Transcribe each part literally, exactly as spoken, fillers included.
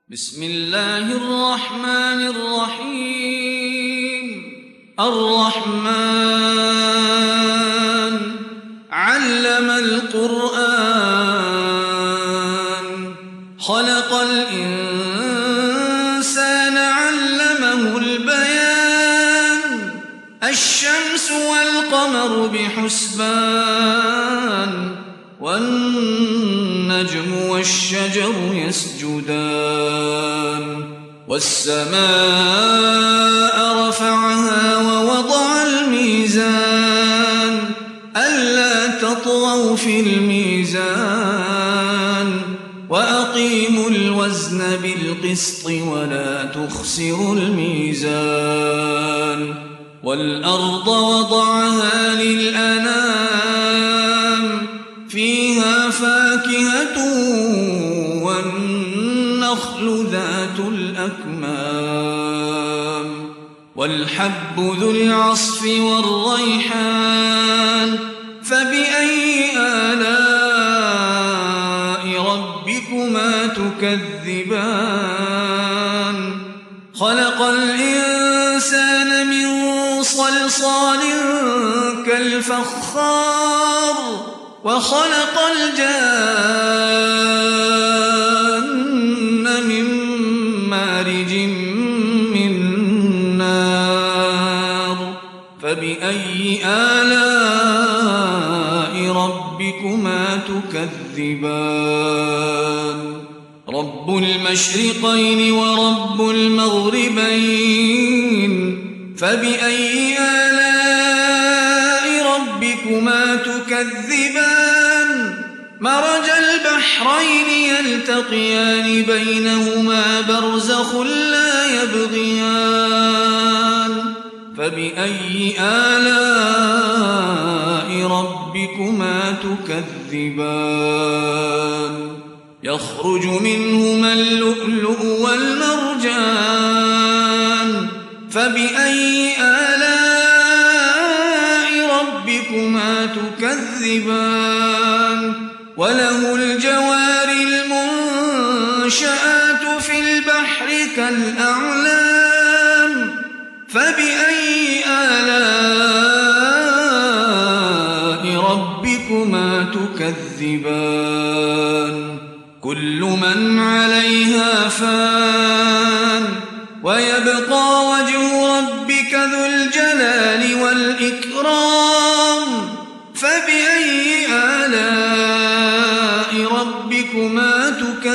بسم الله الرحمن الرحيم الرحمن علم القرآن خلق الإنسان علمه البيان الشمس والقمر بحسبان والنجم والشجر يسجدان والسماء رفعها ووضع الميزان ألا تطغوا في الميزان وأقيموا الوزن بالقسط ولا تخسروا الميزان والأرض وضعها للأنام فيها فاكهة والنخل ذات الأكمام والحب ذو العصف والريحان فبأي آلاء ربكما تكذبان خلق الإنسان من صلصال كالفخار وخلق الجان من مارج من نار فبأي آلاء ربكما تكذبان رب المشرقين ورب المغربين فبأي آلاء ربكما تكذبان مرج البحرين يلتقيان بينهما برزخ لا يبغيان فبأي آلاء ربكما تكذبان يخرج منهما اللؤلؤ والمرجان فبأي آلاء ربكما تكذبان وله الجوار المنشآت في البحر كالأعلام فبأي آلاء ربكما تكذبان كل من عليها فان ويبقى وجه ربك ذو الجلال والإكرام فبأي آلاء ربكما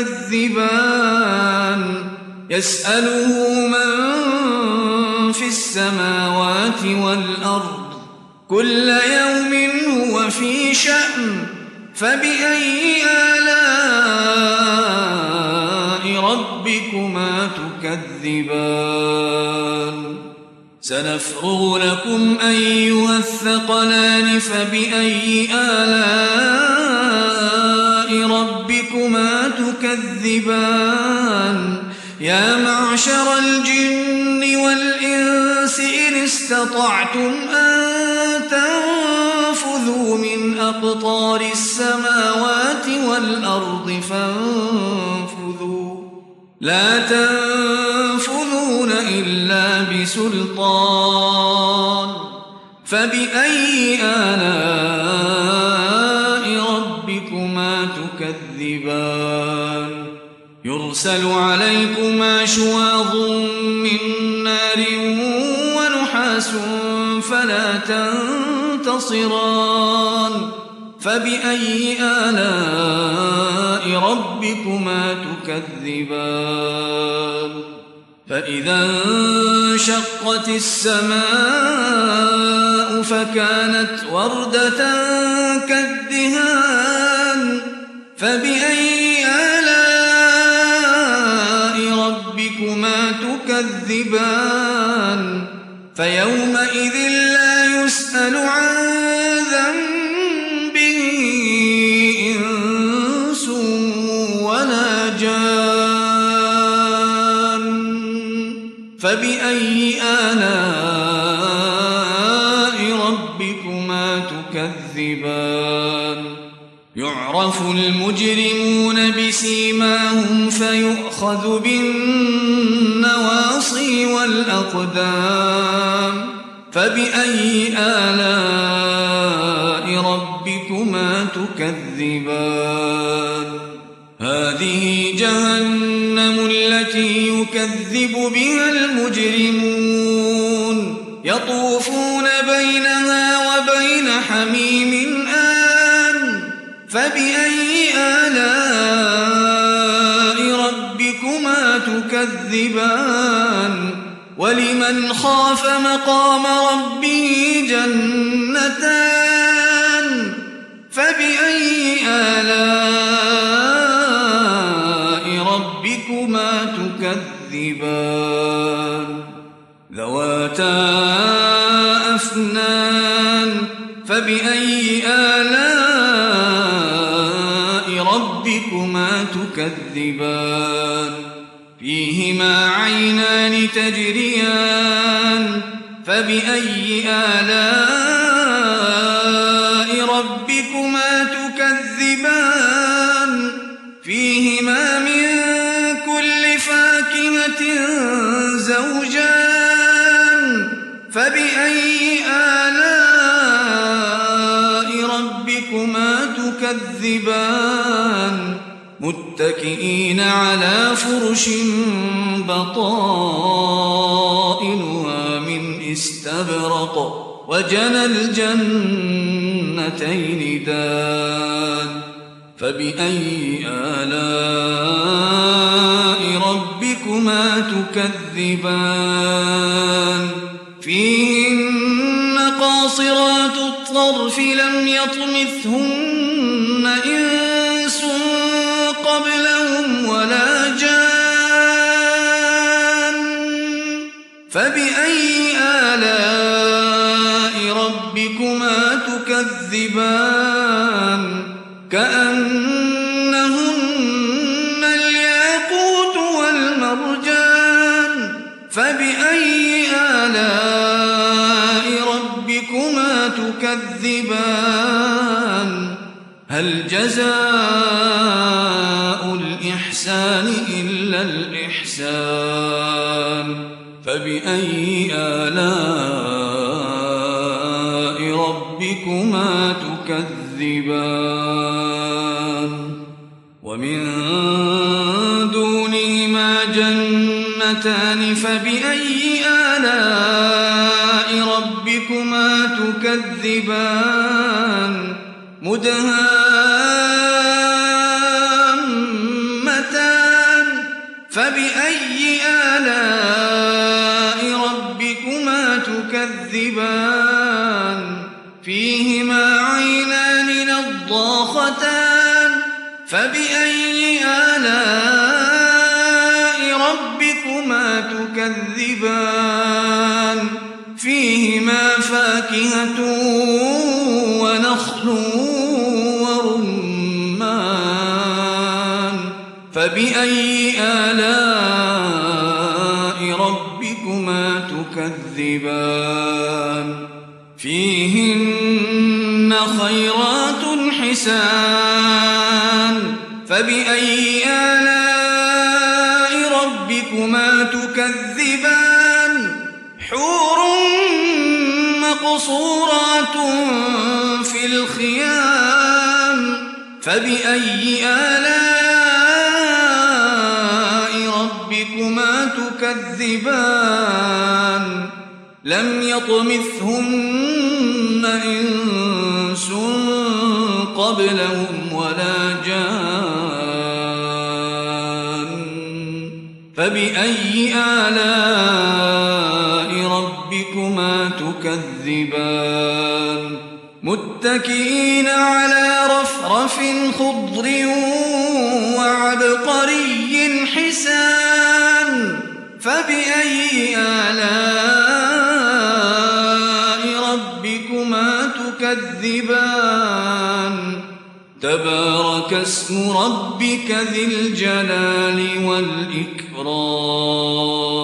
تكذبان يسأله من في السماوات والأرض كل يوم هو في شأن فبأي آلاء ربكما تكذبان سنفرغ لكم أيها الثقلان فبأي آلاء ربكما تكذبان يا معشر الجن والإنس إن استطعتم أن تنفذوا من أقطار السماوات والأرض فانفذوا لا تنفذون إلا بسلطان فبأي آلاء ربكما تكذبان يرسل عليكما شواظ من نار ونحاس فلا تنتصران فبأي آلاء ربكما تكذبان فإذا انشقت السماء فكانت وردة كالدهان فبأي آلاء ربكما تكذبان فيومئذ لا يسأل عن ذنبه إنس ولا جان فبأي آلاء ربكما تكذبان يعرف يعرف المجرمون بسيماهم فيؤخذ بالنواصي والأقدام فبأي آلاء ربكما تكذبان هذه جهنم التي يكذب بها المجرمون يطوفون بينها وبين حميم آن فبأي آلاء ربكما تكذبان ولمن خاف مقام ربه جنتان فبأي آلاء ربكما تكذبان ذواتا أفنان فبأي آلاء ربكما تكذبان فيهما عينان تجريان فبأي آلاء ربكما تكذبان فيهما من كل فاكهة زوجان فبأي آلاء ربكما تكذبان متكئين على فرش بطائنها من استبرق وجنى الجنتين دان فبأي آلاء ربكما تكذبان فيهن قاصرات الطرف لم يطمثهن إنس قبلهم ولا جان فبأي آلاء ربكما تكذبان كأنهن الياقوت والمرجان فبأي آلاء ربكما تكذبان هل جزاء الإحسان إلا الإحسان فبأي آلاء ربكما تكذبان ومن دونهما جنتان فبأي آلاء ربكما تكذبان مدهامتان فبأي آلاء ربكما تكذبان فيهما عينان نضاختان فبأي آلاء ربكما تكذبان فيهما فاكهة ونخل ورمان فبأي آلاء ربكما تكذبان فيهن خيرات حسان فبأي آلاء ربكما تكذبان حور مقصورات في الخيام فبأي آلاء ربكما تكذبان لم يطمثهن إنس قبلهم ولا جان فبأي آلاء ربكما تكذبان متكئين على رفرف خضر وعبقري حسان فبأي آلاء ربكما تكذبان تبارك اسم ربك ذي الجلال والإكرام